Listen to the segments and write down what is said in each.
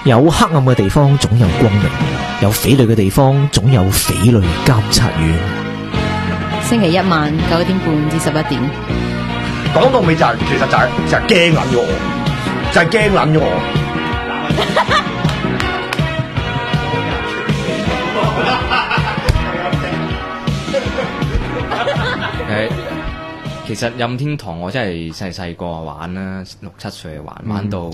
有黑暗嘅地方總有光明，有匪類嘅地方總有匪類監察院。 星期一晚9點半至11點。 講到尾就係、其實就係驚撚咗我，就係驚撚咗我。 其實任天堂我真係細個玩啦，6、7歲玩到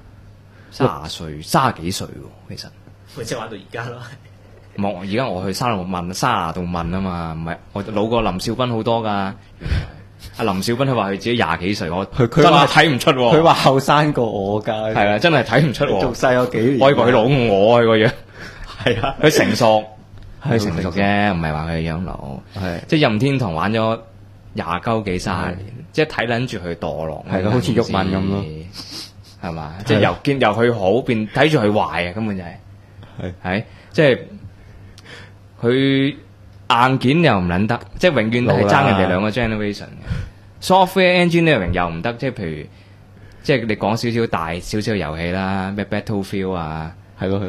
30歲、30幾歲喎。其實咪即係玩到而家咯。 冇，而家我去30度問啊嘛，唔係我老過林少斌好多噶。阿林少斌佢話佢自己20幾歲，我佢真係睇唔出喎。 佢話後生過我㗎， 係啊，真係睇唔出喎。 仲細我幾年， 我以為佢老我佢個樣。 係啊， 佢成熟，佢成熟啫，唔係話佢樣老。 係即係任天堂玩咗20幾30年，即係睇撚住佢墮落。 係咯，好似鬱文咁咯， 係嘛？即係由佢好變睇住佢壞啊，根本就係即係佢硬件又唔撚得，即係永遠係爭人哋兩個 generation 嘅。Software engineering 又唔得，即係譬如即係你講少少大少少嘅遊戲啦，咩 Battlefield 啊， 係咯，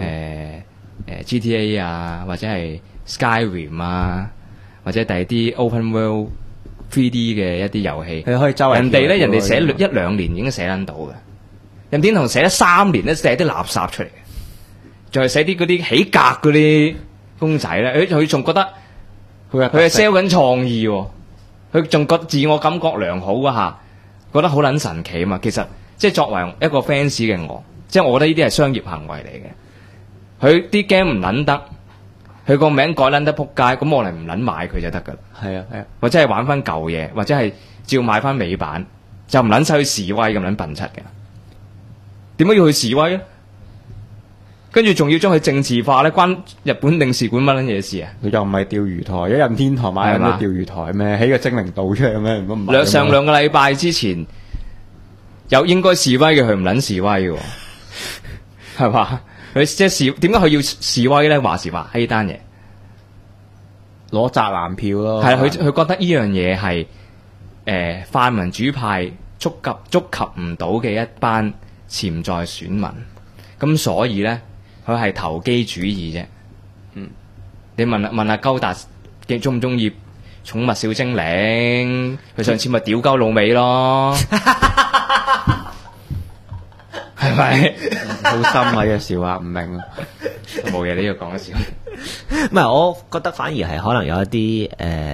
GTA 啊，或者係 Skyrim 啊，或者第二啲 Open World 3D 嘅一啲遊戲， 你可以周圍人哋咧，人哋寫1-2年已經寫撚到嘅，任天堂寫咗3年咧，寫啲垃圾出嚟嘅，仲係寫啲嗰啲起格嗰啲公仔咧，佢仲覺得佢係 sell 緊創意喎，佢仲覺得自我感覺良好嗰下，覺得好撚神奇啊嘛。其實即係作為一個 fans 嘅我，即係我覺得呢啲係商業行為嚟嘅。佢啲 game 唔撚得，佢個名改撚得撲街，咁我哋唔撚買佢就得噶啦。 係啊， 或者係玩翻舊嘢，或者係照買翻美版，就唔撚使去示威咁撚笨柒嘅。點解要去示威咧？跟住仲要將佢政治化咧，關日本領事館乜撚嘢事啊？ 佢又唔係釣魚台，一任天堂買緊啲釣魚台咩？起個精靈島出嚟咩？唔係上2個禮拜之前有應該示威嘅，佢唔撚示威嘅，係嘛？佢即係示點解佢要示威咧？話時話呢單嘢攞宅男票咯， 係佢覺得呢樣嘢係泛民主派觸及唔到嘅一班潛在選民，咁所以咧佢係投機主義啫。你問下高達中唔中意寵物小精靈？佢上次咪屌鳩老味咯。係咪好深啊？嘅笑話唔明， 冇嘢，你要講一笑。 唔係，我覺得反而係可能有一啲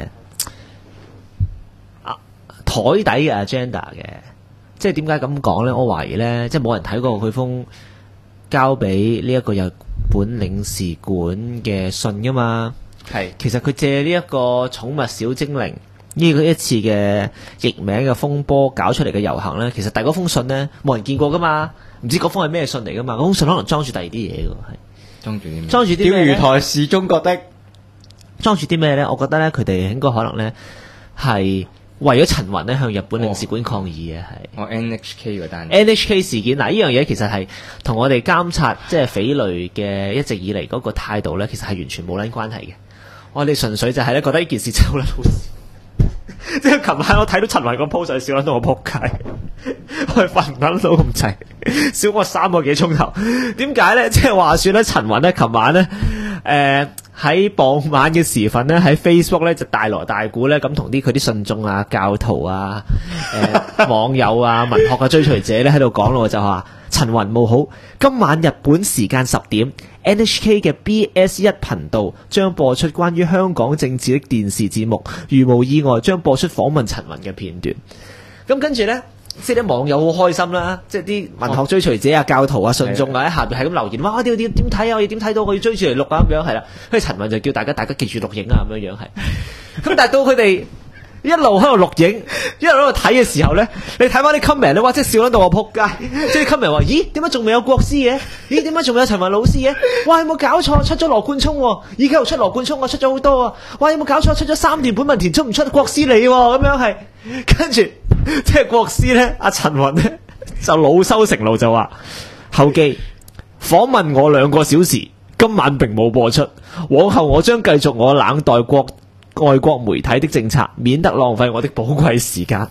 台底嘅 agenda 嘅，即係點解咁講咧？我懷疑咧，即係冇人睇過佢封交俾呢一個日本領事館嘅信噶嘛。 係， 其實佢借呢一個寵物小精靈呢個一次嘅譯名嘅風波搞出嚟嘅遊行咧，其實第嗰封信咧冇人見過噶嘛，唔知嗰封係咩信嚟噶嘛？嗰封信可能裝住第二啲嘢嘅，係裝住啲咩？ 裝住啲釣魚台是中國的， 裝住啲咩咧？我覺得咧，佢哋應該可能咧係為咗陳雲咧向日本領事館抗議嘅，係我 NHK 嗰單 NHK 事件。嗱，呢樣嘢其實係同我哋監察即係匪類嘅一直以嚟嗰個態度咧，其實係完全冇撚關係嘅。我哋純粹就係咧覺得呢件事真係好撚好笑。即係琴晚我睇到陳雲個 post 就笑撚到我仆街，我係瞓唔撚到咁滯，笑我3個幾鐘頭。點解咧？即係話說咧，陳雲咧琴晚咧喺傍晚嘅時分咧，喺 Facebook 咧就大鑼大鼓咧咁同佢啲信眾啊、教徒啊、網友啊、文學嘅追隨者咧喺度講咯，就話陳雲冇好，今晚日本時間10點 NHK 嘅 BS1 頻道將播出關於香港政治的電視節目，如無意外將播出訪問陳雲嘅片段。咁跟住咧，即係啲網友好開心啦，即係啲文學追隨者啊、教徒啊、信眾啊喺下邊係咁留言，哇！點睇啊？我要點睇到？我要追住嚟錄啊咁樣係啦。跟住陳雲就叫大家記住錄影啊咁樣係。咁但係到佢哋一路喺度錄影，一路喺度睇嘅時候咧，你睇翻啲 comment 咧，哇！即係笑撚到我仆街。即係 comment 話：咦，點解仲未有國師嘅？咦，點解仲未有陳雲老師嘅？哇！有冇搞錯？出咗羅冠聰喎，而家又出羅冠聰，我出咗好多啊！哇！有冇搞錯？出咗3段本文田，出唔出國師你喎？咁樣係，跟住即係國師咧，阿陳雲咧就惱羞成怒就話：後記訪問我2個小時，今晚並冇播出，往後我將繼續我冷待外國媒體的政策，免得浪費我的寶貴時間。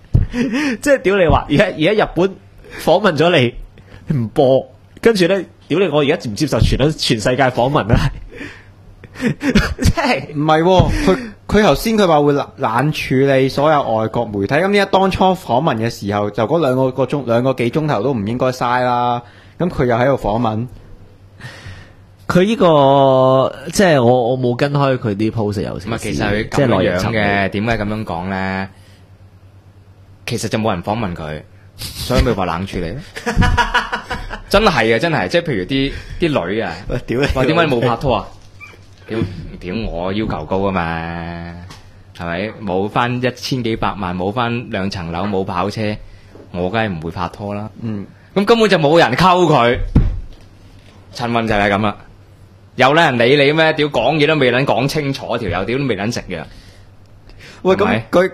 即係屌你話，而家日本訪問咗你唔播，跟住咧屌你！我而家接唔接受全世界訪問啊？即係唔係喎，佢頭先佢話會冷處理所有外國媒體，咁呢一當初訪問嘅時候，就嗰兩個幾鐘頭都唔應該嘥啦。咁佢又喺度訪問， 佢呢個即係我冇跟開佢啲 post 有時。 唔係，其實佢咁樣嘅，點解咁樣講咧？其實就冇人訪問佢，所以咪話冷處理。真係啊，真係，即係譬如啲女啊， 屌你！ 話點解你冇拍拖啊？屌我要求高啊嘛，係咪？冇翻1000幾百萬，冇翻2層樓，冇跑車，我梗係唔會拍拖啦。咁根本就冇人溝佢。陳雲就係咁啦，有咧人理你咩？屌講嘢都未撚講清楚，條友屌都未撚食嘅。 喂， 係咪咁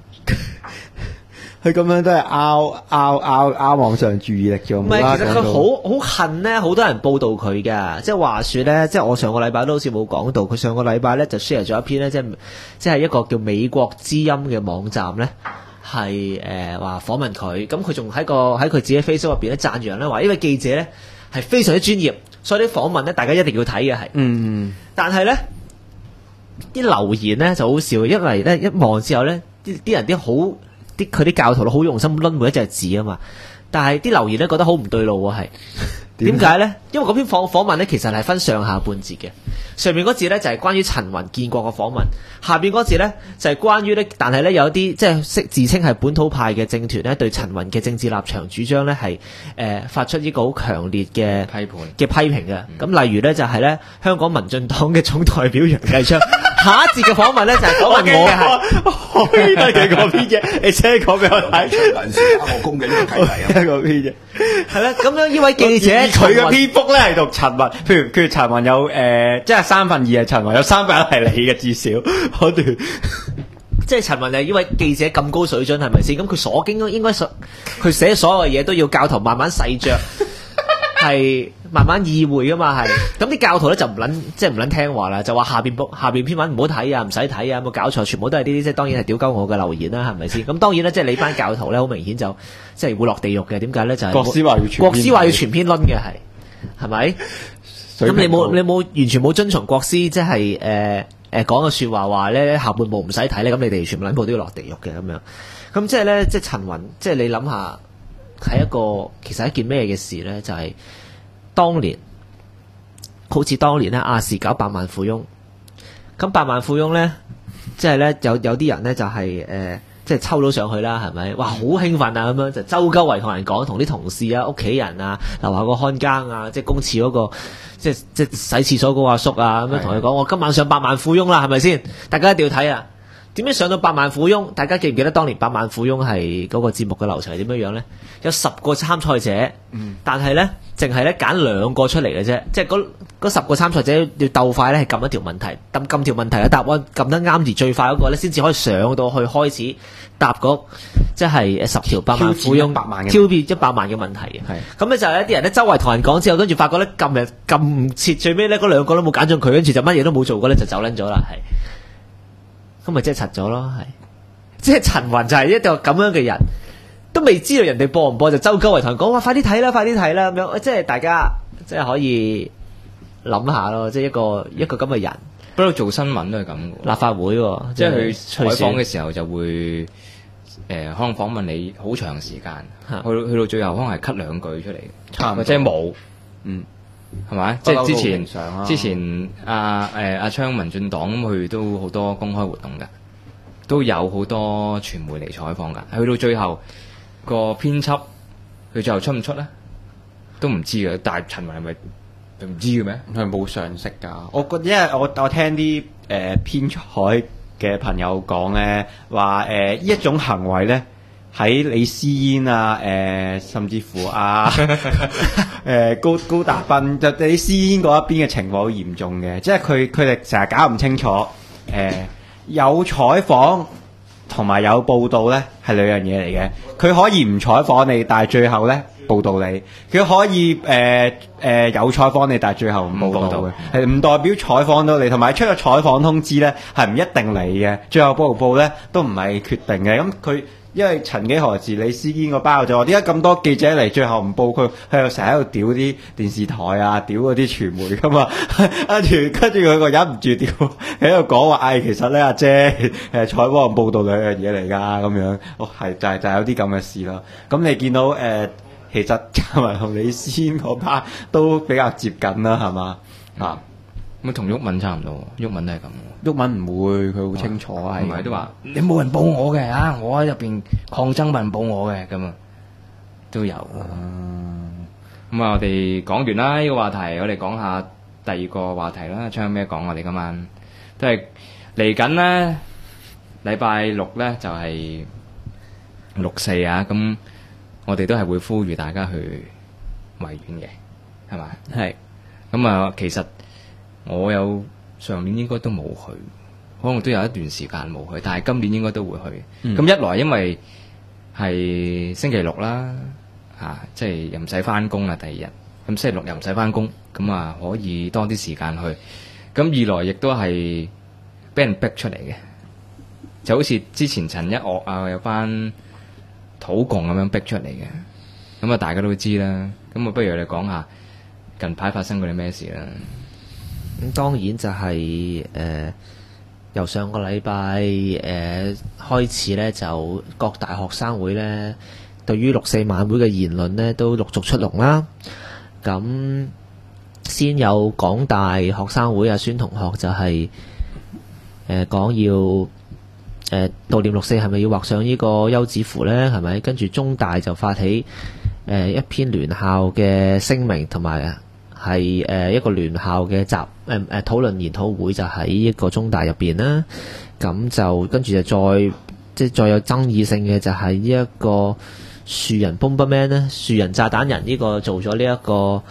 佢咁樣都係拗網上注意力啫。 唔係，其實佢好恨咧，好多人報道佢嘅。即係話說咧，即係我上個禮拜都好似冇講到，佢上個禮拜咧就 share 咗一篇咧，即係一個叫美國之音嘅網站咧，係話訪問佢。咁佢仲喺佢自己 Facebook 入邊咧讚揚咧，話呢位記者咧係非常之專業，所以啲訪問咧大家一定要睇嘅係。但係咧啲留言咧就好笑，因為咧一望之後咧，啲人佢啲教徒都好用心攆每一隻字啊嘛，但係啲留言咧覺得好唔對路喎，係點解咧？因為嗰篇訪問咧其實係分上下半節嘅，上面嗰節咧就係關於陳雲見過嘅訪問，下邊嗰節咧就係關於咧，但係咧有啲即係自稱係本土派嘅政團咧對陳雲嘅政治立場主張咧係發出呢個好強烈嘅批評嘅。咁例如咧就係咧香港民進黨嘅總代表楊繼昌。下一節嘅訪問咧就係訪問我係，都係佢嗰篇啫，你先講俾我睇。 人士打我攻嘅呢個題嚟啊， 嗰篇啫。 係啦，咁樣呢位記者佢嘅篇幅咧係讀陳雲，譬如陳雲有即係2/3係陳雲，有3/1係你嘅，至少嗰段。 即係陳雲係呢位記者咁高水準係咪先？咁佢所經應該佢寫所有嘅嘢都要教徒慢慢細嚼。係慢慢意會噶嘛，係咁啲教徒咧就唔撚聽話啦，就話下邊篇文唔好睇啊，唔使睇啊，有冇搞錯？全部都係呢啲，即係當然係屌鳩我嘅留言啦，係咪先？咁當然咧，即係你班教徒咧，好明顯就即係會落地獄嘅。點解咧？就係國師話要全篇攆嘅，係咪？咁你冇完全冇遵從國師即係講嘅說話咧下半部唔使睇咧，咁你哋全部撚部都要落地獄嘅咁樣。咁即係咧，即係陳雲，即係你諗下。係其實係一件咩嘅事咧？就係好似當年咧亞視搞百萬富翁，咁百萬富翁咧，即係咧有啲人咧就係即係抽到上去啦，係咪？哇，好興奮啊！咁樣就周鳩圍同人講，同啲同事啊、屋企人啊、樓下個看更啊，即係公廁嗰個，即係洗廁所嗰個阿叔啊，咁樣同佢講：我今晚上百萬富翁啦，係咪先？大家一定要睇啊！點樣上到百萬富翁？大家記唔記得當年百萬富翁係嗰個節目嘅流程係點樣咧？有10個參賽者，但係咧淨係咧揀2個出嚟嘅啫，即係嗰10個參賽者要鬥快咧，係撳一條問題，撳條問題嘅答案撳得啱而最快嗰個咧，先至可以上到去開始答嗰即係10條百萬富翁挑戰100萬嘅問題嘅。咁咧就係一啲人咧周圍同人講之後，跟住發覺咧撳唔切，最尾咧嗰2個都冇揀中佢，跟住就乜嘢都冇做過咧，就走撚咗啦，係。咁咪即係柒咗咯，係，即係陳雲就係一個咁樣嘅人，都未知道人哋播唔播就周鳩圍同人講話快啲睇啦，快啲睇啦咁樣，即係大家即係可以諗下咯，即係一個咁嘅人。 不過做新聞都係咁嘅， 立法會即係佢採訪嘅時候就會可能訪問你好長時間，去到最後可能係 cut 2句出嚟，或者冇，係咪？即係之前阿昌民進黨咁，佢都好多公開活動㗎，都有好多傳媒嚟採訪㗎。去到最後個編輯，佢最後出唔出咧？都唔知嘅。但係陳雲係咪唔知嘅咩？ 佢冇常識㗎。我覺得因為我聽啲編採嘅朋友講咧，話呢一種行為咧。喺李思嫣啊，甚至乎高達斌，就李思嫣嗰一邊嘅情況好嚴重嘅，即係佢哋成日搞唔清楚，有採訪同埋有報導咧係兩樣嘢嚟嘅。佢可以唔採訪你，但係最後咧報導你；佢可以有採訪你，但係最後唔報導嘅，係唔代表採訪到你。同埋出咗採訪通知咧係唔一定嚟嘅，最後報唔報咧都唔係決定嘅。咁佢因為曾幾何時李思堅個包就話點解咁多記者嚟，最後唔報佢，佢又成日喺度屌啲電視台啊，屌嗰啲傳媒噶嘛，跟住佢個忍唔住屌喺度講話，其實咧阿姐採訪同報導兩樣嘢嚟㗎咁樣，係就係有啲咁嘅事咯。咁你見到其實燦文同李思堅嗰班都比較接近啦，係嘛啊？ 咁同毓民差唔多，毓民都係咁。 毓民唔會，佢好清楚係。 唔係都話你冇人報我嘅啊！我喺入邊抗爭，冇人報我嘅咁啊，都有。咁啊，我哋講完啦呢個話題，我哋講下第二個話題啦。將有咩講？我哋今晚都係嚟緊咧，禮拜六咧就係6/4啊！咁我哋都係會呼籲大家去維園嘅，係咪？ 係。 咁啊，其實我有上年應該都冇去，可能都有一段時間冇去，但係今年應該都會去。咁一來因為係星期六啦，即係又唔使翻工啦，第二日咁星期六又唔使翻工，咁啊可以多啲時間去。咁二來亦都係俾人逼出嚟嘅，就好似之前陳一岳啊有班土共咁樣逼出嚟嘅，咁啊大家都知啦。咁啊不如我哋講下近排發生過啲咩事啦。 咁當然就係由上個禮拜開始咧，就各大學生會咧對於6/4晚會嘅言論咧都陸續出籠啦。咁先有港大學生會孫同學就係講要悼念6/4係咪要畫上呢個休止符咧？係咪？跟住中大就發起一篇聯校嘅聲明，同埋係一個聯校嘅討論研討會，就喺一個中大入邊啦。咁就跟住就再有爭議性嘅就係呢一個樹人 Bomberman 咧，樹人炸彈人呢個做咗呢一個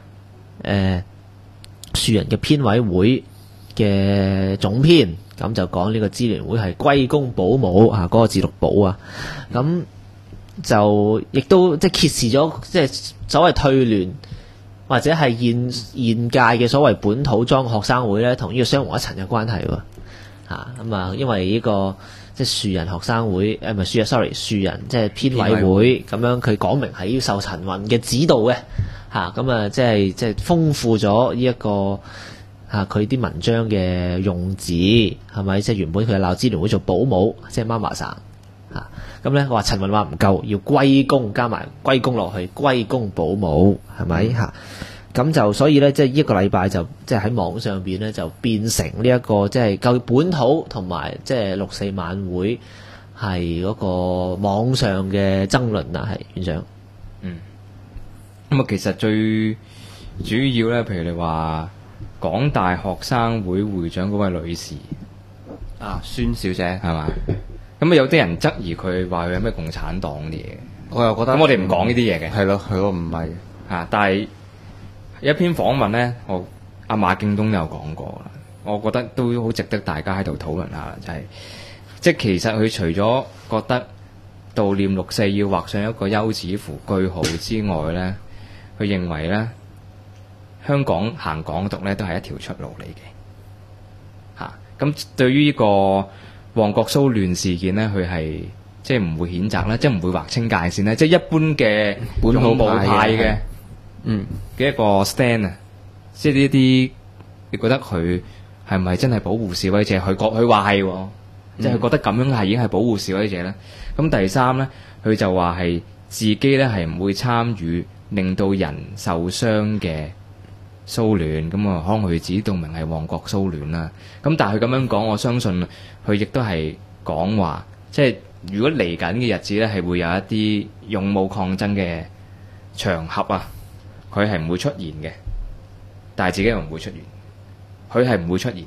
樹人嘅編委會嘅總編，咁就講呢個支聯會係歸功保姆嗰個字讀保啊。咁就亦都即係揭示咗即係所謂退聯或者係現屆嘅所謂本土莊學生會咧，同呢個雙黃一層嘅關係喎。咁啊，因為呢個即係樹人學生會唔係樹人 sorry 樹人即係編委會咁樣，佢講明係要受陳雲嘅指導嘅咁啊，即係豐富咗呢一個佢啲文章嘅用字係咪？即係原本佢係鬧支聯會做保姆，即係媽媽生咁咧，話陳雲話唔夠，要歸功加埋歸功落去，歸功保姆係咪咁就所以咧，即係一個禮拜就即係喺網上邊咧，就變成呢一個即係舊本土同埋即係6/4晚會係嗰個網上嘅爭論啦，係院長。 咁啊，其實最主要咧，譬如你話港大學生會會長嗰位女士孫小姐係嘛？咁啊，有啲人質疑佢話佢有咩共產黨啲嘢， 我又覺得咁我哋唔講呢啲嘢嘅， 係咯，唔係但係有一篇訪問咧，阿馬敬東都有講過啦，我覺得都好值得大家喺度討論下，就係即係其實佢除咗覺得悼念6/4要畫上一個休止符句號之外咧，佢認為咧香港行港獨咧都係一條出路嚟嘅咁對於呢個旺角騷亂事件咧，佢係即係唔會譴責啦，即係唔會劃清界線咧，即係一般嘅本土派嘅嘅一個 stand 啊，即係呢啲你覺得佢係咪真係保護示威者？佢話係，即係佢覺得咁樣係已經係保護示威者咧。咁第三咧，佢就話係自己咧係唔會參與令到人受傷嘅騷亂，咁啊可能佢指到明係旺角騷亂啦。咁但係佢咁樣講，我相信佢亦都係講話，即係如果嚟緊嘅日子咧，係會有一啲勇武抗爭嘅場合啊，佢係唔會出現嘅，但係自己又唔會出現，佢係唔會出現，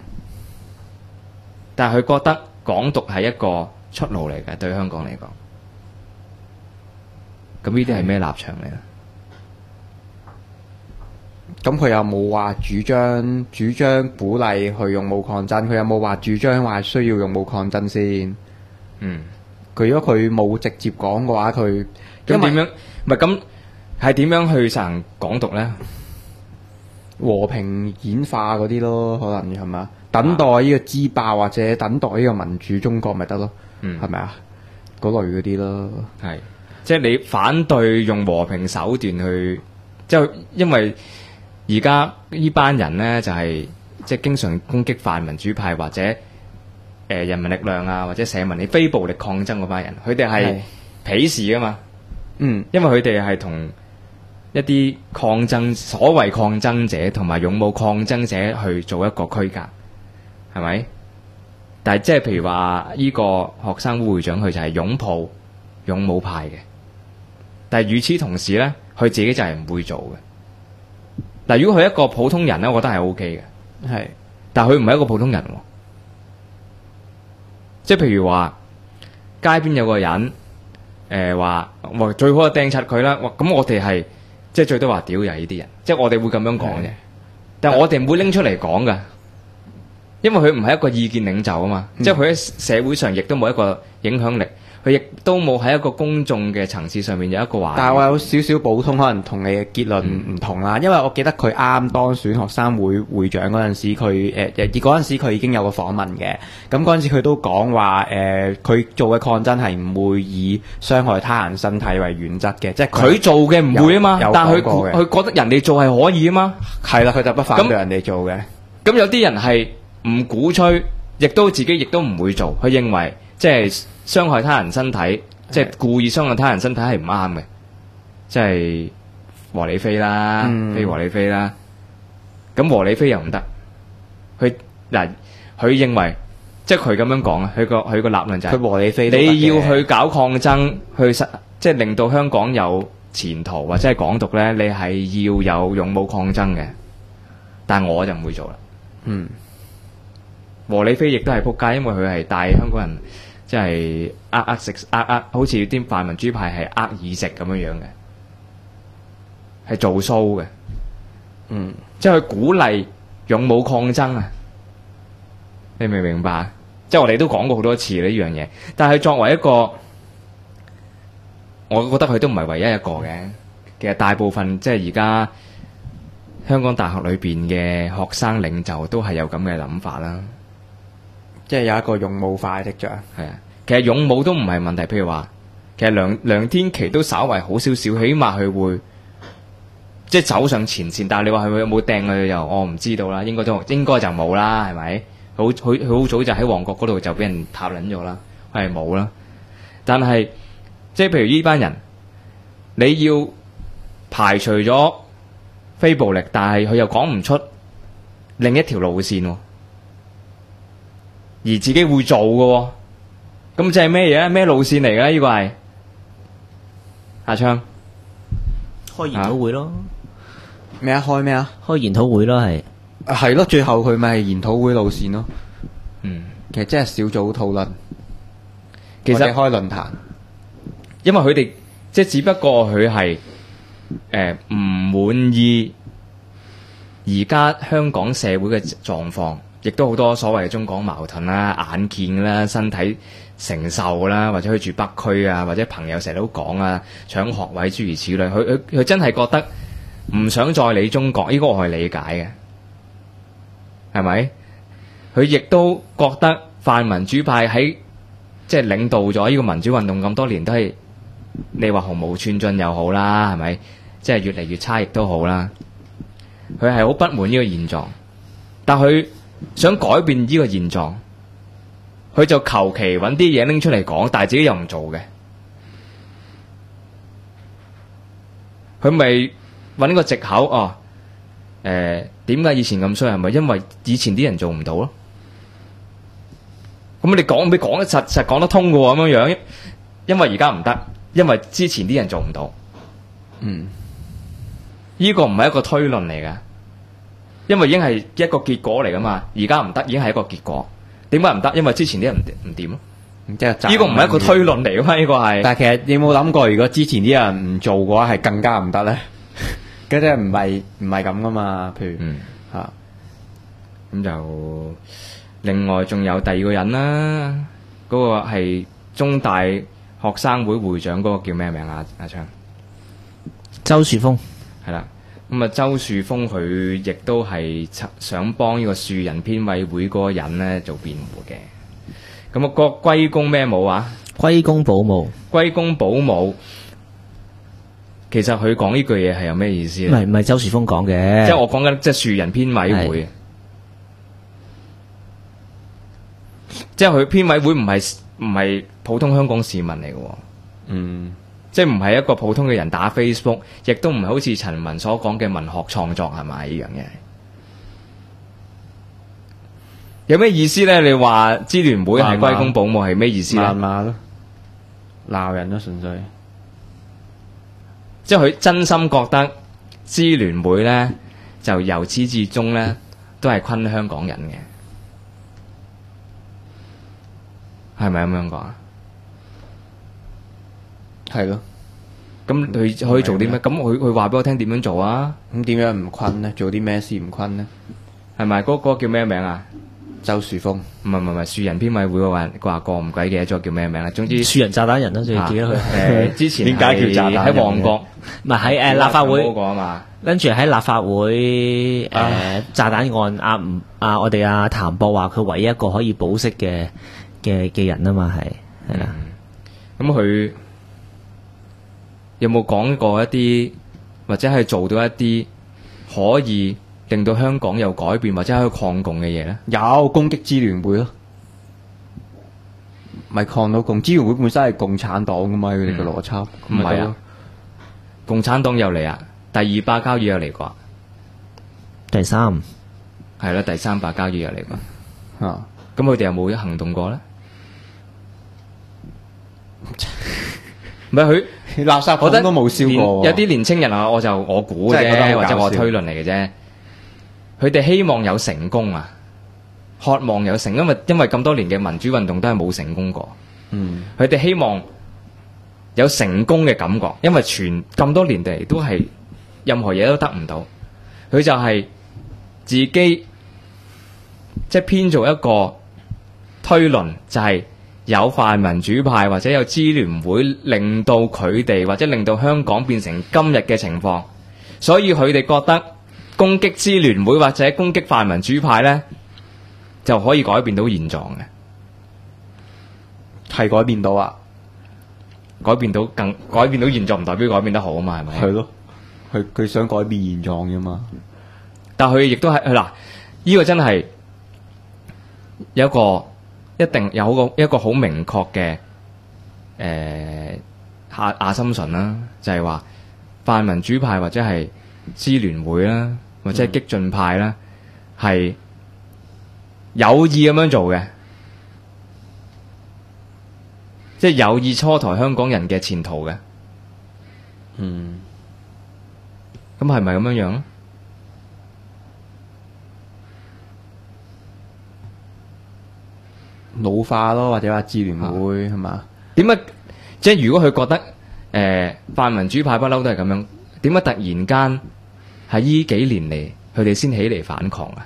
但係佢覺得港獨係一個出路嚟嘅，對香港嚟講。咁呢啲係咩立場嚟咧？ 咁佢有冇話主張鼓勵去勇武抗爭？佢有冇話主張話需要勇武抗爭先？佢如果佢冇直接講嘅話，佢咁點樣？唔係咁係點樣去實行港獨咧？ 和平演化嗰啲咯，可能係咪？等待呢個支爆或者等待呢個民主中國咪得咯？係咪啊？ 嗰類嗰啲咯。 係，即係你反對用和平手段去，即係因為而家呢班人咧就係、即係經常攻擊泛民主派或者人民力量啊或者社民，你非暴力抗爭嗰班人，佢哋係鄙視噶嘛。 嗯， 因為佢哋係同一啲抗爭所謂抗爭者同埋勇武抗爭者去做一個區隔，係咪？但係即係譬如話呢個學生會會長佢就係擁抱勇武派嘅，但係與此同時咧，佢自己就係唔會做嘅。嗱，如果佢係一個普通人咧，我覺得係 O K 嘅， 係， 但係佢唔係一個普通人喎。即係譬如話街邊有個人。話最好就掟柒佢啦，咁我哋係即係最多話屌呀呢啲人，即係我哋會咁樣講嘅，但係我哋唔會拎出嚟講噶，因為佢唔係一個意見領袖啊嘛，即係佢喺社會上亦都冇一個影響力，佢亦都冇喺一個公眾嘅層次上面有一個話。 但係我有少少補充，可能同你嘅結論唔同啦，因為我記得佢啱當選學生會會長嗰陣時，佢嗰陣時佢已經有個訪問嘅，咁嗰陣時佢都講話佢做嘅抗爭係唔會以傷害他人身體為原則嘅，即係佢做嘅唔會啊嘛，但係佢覺得人哋做係可以啊嘛， 係啦，佢就不反對人哋做嘅。 咁有啲人係唔鼓吹，亦都自己亦都唔會做，佢認為即係傷害他人身體，即係故意傷害他人身體係唔啱嘅，即係和理非啦，非和理非啦。咁和理非又唔得，佢認為即係佢咁樣講啊，佢個立論就係、 佢和理非， 你要去搞抗爭，即係令到香港有前途或者係港獨咧，你係要有勇武抗爭嘅。但我就唔會做啦。和理非亦都係仆街，因為佢係帶香港人。即係好似啲泛民主派係議席咁樣樣嘅，係做 show 嘅。即係佢鼓勵勇武抗爭啊！你明唔明白？即係我哋都講過好多次呢樣嘢，但係作為一個，我覺得佢都唔係唯一一個嘅。其實大部分即係而家香港大學裏邊嘅學生領袖都係有咁嘅諗法啦。 即係有一個勇武化嘅跡象， 係啊，其實勇武都唔係問題。譬如話，其實梁天琦都稍為好少少，起碼佢會即係走上前線。但係你話佢有冇掟佢又我唔知道啦，應該就冇啦，係咪？佢好早就喺旺角嗰度就俾人撻撚咗啦，係冇啦。但係即係譬如呢班人，你要排除咗非暴力，但係佢又講唔出另一條路線喎。而自己會做嘅喎，咁即係咩嘢？咩路線嚟嘅？呢個係阿昌開研討會咯， 咩啊？開咩啊？ 開研討會咯， 係咯，最後佢咪係研討會路線咯。其實即係小組討論， 其實開論壇， 因為佢哋即係只不過佢係唔滿意而家香港社會嘅狀況。亦都好多所謂嘅中港矛盾啦、眼見啦、身體承受啦，或者去住北區啊，或者朋友成日都講啊，搶學位諸如此類。佢真係覺得唔想再理中國，呢個我係理解嘅，係咪？佢亦都覺得泛民主派喺即係領導咗呢個民主運動咁多年，都係你話毫無寸進又好啦，係咪？即係越嚟越差亦都好啦。佢係好不滿呢個現狀，但佢想改變呢個現狀，佢就求其揾啲嘢拎出嚟講，但係自己又唔做嘅。佢咪揾個藉口哦？點解以前咁衰？係咪因為以前啲人做唔到咯？咁你講得實講得通嘅喎，咁樣樣。因為而家唔得，因為之前啲人做唔到。呢個唔係一個推論嚟嘅。因為已經係一個結果嚟噶嘛，而家唔得已經係一個結果。點解唔得？因為之前啲人唔掂咯。 即係呢個唔係一個推論嚟噶嘛，呢個係。 但係其實你有冇諗過，如果之前啲人唔做嘅話，係更加唔得咧？嗰啲唔係咁噶嘛？譬如咁就另外仲有第二個人啦，嗰個係中大學生會會長，嗰個叫咩名啊？阿昌， 周樹峰係啦。咁啊，周樹峰佢亦都係想幫呢個樹人編委會嗰個人咧做辯護嘅。咁啊，個歸功咩冇啊？ 歸公保姆， 歸公保姆，其實佢講呢句嘢係有咩意思咧？ 唔係周樹峰講嘅， 即係我講緊即係樹人編委會，即係佢編委會唔係普通香港市民嚟嘅喎。 嗯， 即係唔係一個普通嘅人打 Facebook，亦都唔係好似陳文所講嘅文學創作係咪呢樣嘢？有咩意思咧？你話支聯會係歸公保姆係咩意思咧？ 謾罵咯，鬧人咯，純粹。 即係佢真心覺得支聯會咧就由始至終咧都係昆香港人嘅，係咪咁樣講啊？ 係咯。 咁佢可以做啲咩？咁佢話俾我聽點樣做啊？ 咁點樣唔坤呢？做啲咩事唔坤呢？ 係咪嗰個叫咩名啊？ 周樹峰， 唔係樹人編委會話個唔鬼記得咗叫咩名啦。總之樹人炸彈人啦，最記得佢。 之前點解叫炸彈人喺旺角， 唔係喺立法會嗰個啊嘛。 跟住喺立法會炸彈案我哋譚博話佢唯一一個可以保釋嘅人啊嘛，係啦。 咁佢有冇講過一啲或者係做到一啲可以令到香港有改變或者可以抗共嘅嘢咧？ 有攻擊支聯會咯，咪抗到共。支聯會本身係共產黨噶嘛，佢哋嘅邏輯唔係啊，共產黨又嚟啊，第二把交椅又嚟過， 第三係啦，第三把交椅又嚟過。 啊， 咁佢哋有冇行動過咧？唔係佢垃圾我覺得桶都冇燒過喎。 有啲年青人啊，我估嘅啫， 真係覺得好或者我搞笑推論嚟嘅啫。佢哋希望有成功啊，渴望有成，因為咁多年嘅民主運動都係冇成功過。 嗯， 佢哋希望有成功嘅感覺，因為咁多年嚟都係任何嘢都得唔到。佢就係自己即係編造一個推論，就係有泛民主派或者有支聯會，令到佢哋或者令到香港變成今日嘅情況，所以佢哋覺得攻擊支聯會或者攻擊泛民主派呢，就可以改變到現狀嘅， 係改變到啊， 改變到現狀唔代表改變得好啊嘛，係咪？ 係咯，佢想改變現狀啫嘛。 但佢亦都係嗱，呢個真係有一定有一個好明確嘅assumption啦，就係話泛民主派或者係支聯會啦，或者係激進派啦，係有意咁樣做嘅，即係有意蹉跎香港人嘅前途嘅。 嗯， 咁係咪咁樣樣咧？ 老化咯，或者話支聯會係嘛？ 點解即係如果佢覺得泛民主派不嬲都係咁樣，點解突然間喺呢幾年嚟佢哋先起嚟反抗啊？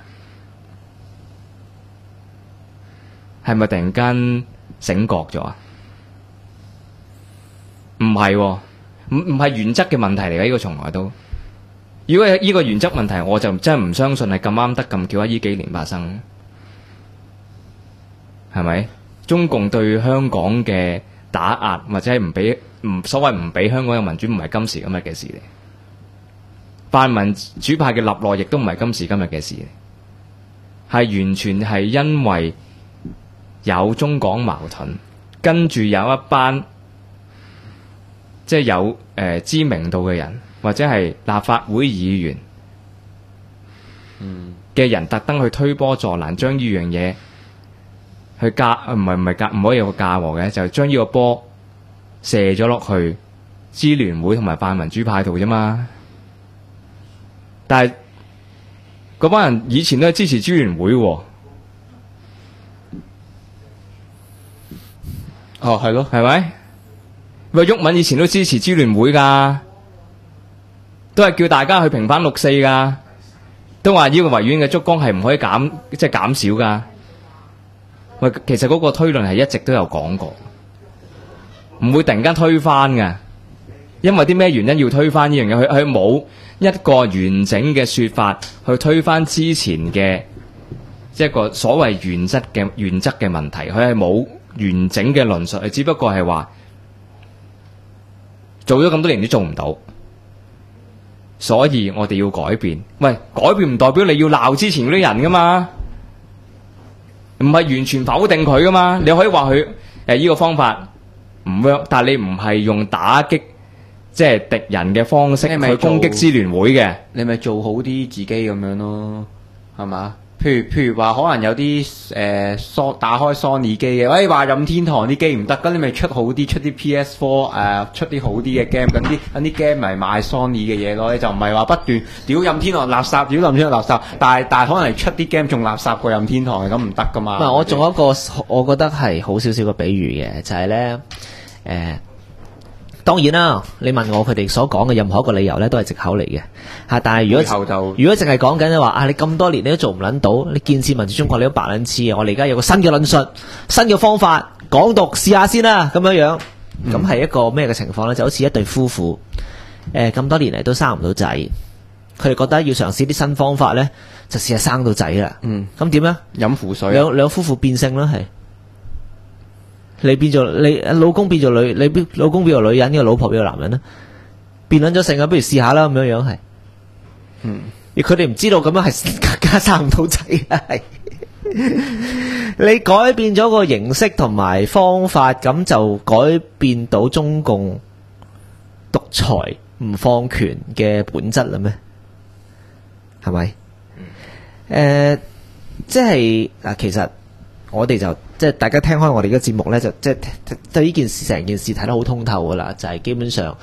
係咪突然間醒覺咗啊？唔係喎，唔係原則嘅問題嚟嘅，呢個從來都。如果係呢個原則問題，我就真係唔相信係咁啱得咁巧喺呢幾年發生。係咪？中共對香港嘅打壓或者係所謂唔俾香港有民主，唔係今時今日嘅事嚟。泛民主派嘅立落亦都唔係今時今日嘅事嚟，係完全係因為有中港矛盾，跟住有一班即係有知名度嘅人，或者係立法會議員嘅人特登去推波助瀾，將呢樣嘢去唔可以有個價和嘅，就將呢個波射咗落去支聯會同埋泛民主派度啫嘛。但係嗰班人以前都係支持支聯會喎。 哦，係咯， 係咪？喂，毓民以前都支持支聯會噶，都係叫大家去平反6·4噶，都話呢個維園嘅燭光係唔可以減少噶。喂，其實嗰個推論係一直都有講過，唔會突然間推翻嘅。因為啲咩原因要推翻呢樣嘢？佢冇一個完整嘅說法去推翻之前嘅一個所謂原則嘅問題，佢係冇完整嘅論述，只不過係話做咗咁多年都做唔到，所以我哋要改變。喂，改變唔代表你要鬧之前嗰啲人噶嘛，唔係完全否定佢噶嘛。你可以話佢呢個方法唔 work，但係你唔係用打擊即係敵人嘅方式去攻擊支聯會嘅。 你咪做好啲自己咁樣咯，係嘛？譬如話可能有啲打開 Sony 機嘅，喂話任天堂啲機唔得，咁你咪出好啲，出啲 PS4 出啲好啲嘅 game，等啲 game 咪賣 Sony 嘅嘢咯。你就唔係話不斷屌任天堂垃圾，屌任天堂垃圾，但係可能係出啲 game 仲垃圾過任天堂嘅，咁唔得噶嘛。 唔係，我仲有一個我覺得係好少少嘅比喻嘅，就係咧當然啦，你問我佢哋所講嘅任何一個理由咧，都係藉口嚟嘅嚇。但係如果淨係講緊話啊，你咁多年你都做唔撚到，你建設民主中國你都白撚黐嘅。我哋而家有個新嘅論述、新嘅方法，港獨試下先啦，咁樣樣。咁係一個咩嘅情況咧？就好似一對夫婦，咁多年嚟都生唔到仔，佢哋覺得要嘗試啲新方法咧，就試下生到仔啦。咁點咧？ 飲符水， 兩夫婦變性啦，係。你變做你老公變做女，你老公變做女人，呢個老婆變做男人啦，變撚咗性啊，不如試下啦，咁樣樣係。而佢哋唔知道咁樣係更加生唔到仔啊，係。你改變咗個形式同埋方法，咁就改變到中共獨裁唔放權嘅本質啦咩？係咪？即係嗱，其實我哋就。即係大家聽開我哋嘅節目呢，就即係對呢件事成件事睇得好通透噶啦，就係基本上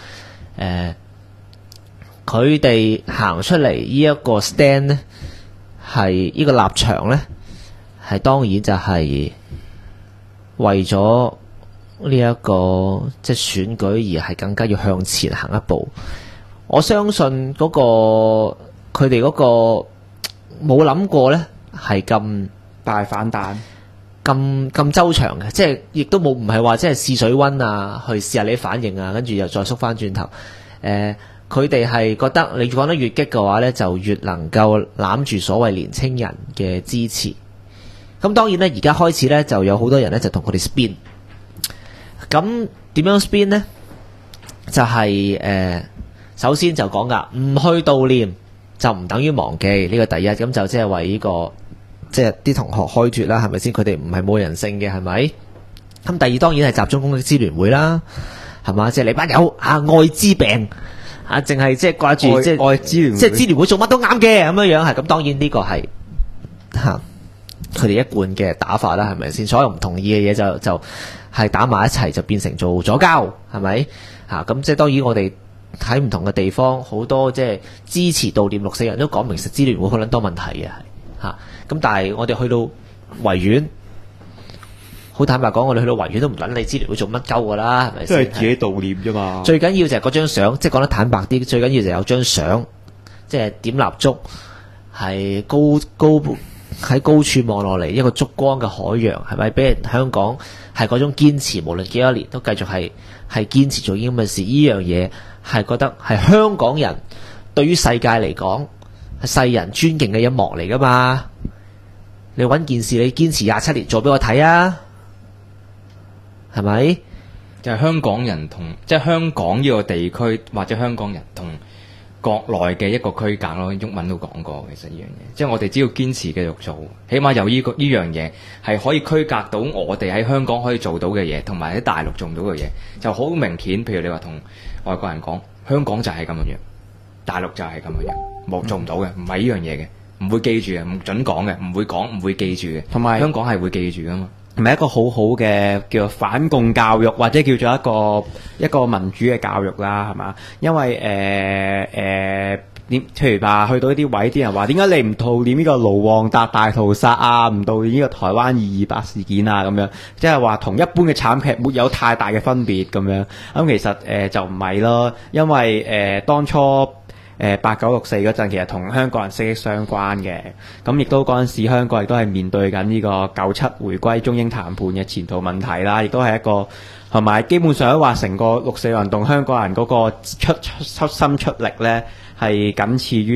佢哋行出嚟呢一個 stand 呢，係呢個立場呢，係當然就係為咗呢一個即係選舉而係更加要向前行一步。我相信嗰個佢哋嗰個冇諗過呢，係咁大反彈。 咁周詳嘅，即係亦都冇唔係話即係試水溫啊，去試下你反應啊，跟住又再縮翻轉頭。佢哋係覺得你講得越激嘅話呢，就越能夠攬住所謂年青人嘅支持。咁當然呢，而家開始呢，就有好多人呢，就同佢哋 spin。咁點樣 spin 呢？就係首先就講噶，唔去悼念就唔等於忘記，呢個第一。咁就即係為呢個。即係啲同學開脱啦，係咪先？佢哋唔係冇人性嘅，係咪？咁第二當然係集中攻擊支聯會啦，係嘛？即係你班友愛滋病淨係即係掛住即係愛支聯會，即係支聯會做乜都啱嘅咁樣樣係。咁當然呢個係佢哋一貫嘅打法啦，係咪先？所有唔同意嘅嘢就係打埋一齊，就變成做左膠，係咪？咁即係當然我哋喺唔同嘅地方好多即係支持悼念6·4人都講明實支聯會好撚多問題嘅。咁但係我哋去到維園，好坦白講，我哋去到維園都唔撚你支聯會做乜鳩噶啦，係咪先？ 都係自己悼念啫嘛。 最緊要就係嗰張相，即係講得坦白啲，最緊要就係有張相，即係點蠟燭，係高喺高處望落嚟一個燭光嘅海洋，係咪？俾人香港係嗰種堅持，無論幾多年都繼續係堅持做呢咁嘅事。呢樣嘢係覺得係香港人對於世界嚟講。世人尊敬嘅一幕嚟噶嘛？你揾件事你堅持27年做俾我睇啊，係咪？ 就係香港人同即係香港呢個地區或者香港人同國內嘅一個區隔咯。毓民都講過，其實呢樣嘢，即係我哋只要堅持繼續做，起碼有呢樣嘢係可以區隔到我哋喺香港可以做到嘅嘢，同埋喺大陸做唔到嘅嘢，就好明顯。譬如你話同外國人講，香港就係咁樣，大陸就係咁樣。冇做唔到嘅，唔係呢樣嘢嘅，唔會記住嘅，唔準講嘅，唔會講，唔會記住嘅。同埋香港係會記住噶嘛， 係咪一個好好嘅叫做反共教育，或者叫做一個民主嘅教育啦，係嘛？因為譬如話去到呢啲位，啲人話點解你唔悼念呢個盧旺達大屠殺啊，唔悼念呢個台灣228事件啊咁樣，即係話同一般嘅慘劇沒有太大嘅分別咁樣。咁其實就唔係咯，因為當初。8964嗰陣其實同香港人息息相關嘅，咁亦都嗰陣時香港亦都係面對緊呢個97回歸中英談判嘅前途問題啦，亦都係一個同埋基本上話成個6·4運動香港人嗰個出心出力呢係僅次於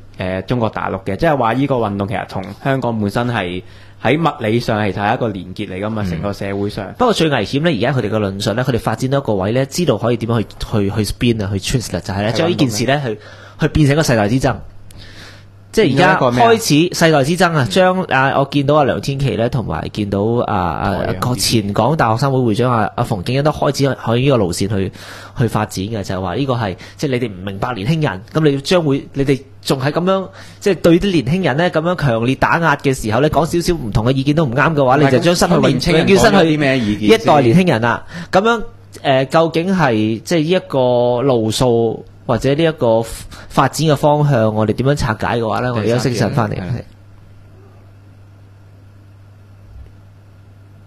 中國大陸嘅，即係話呢個運動其實同香港本身係喺物理上係睇一個連結嚟噶嘛，成個社會上。 不過最危險咧，而家佢哋嘅論述咧，佢哋發展到一個位咧，知道可以點樣去 spin 啊，去 translate 就係咧，將呢件事咧去變成一個世代之爭。即係而家開始世代之爭啊！將我見到梁天琦咧，同埋見到前港大學生會會長阿馮敬恩都開始喺呢個路線去發展嘅，就係話呢個係即係你哋唔明白年輕人，咁你哋仲係咁樣即係對啲年輕人咧咁樣強烈打壓嘅時候咧，講少少唔同嘅意見都唔啱嘅話，你就將失去永遠失去咩意見？ 一代年輕人啦。咁樣究竟係即係呢一個路數？或者呢一個發展嘅方向，我哋點樣拆解嘅話咧，我哋休息陣翻嚟。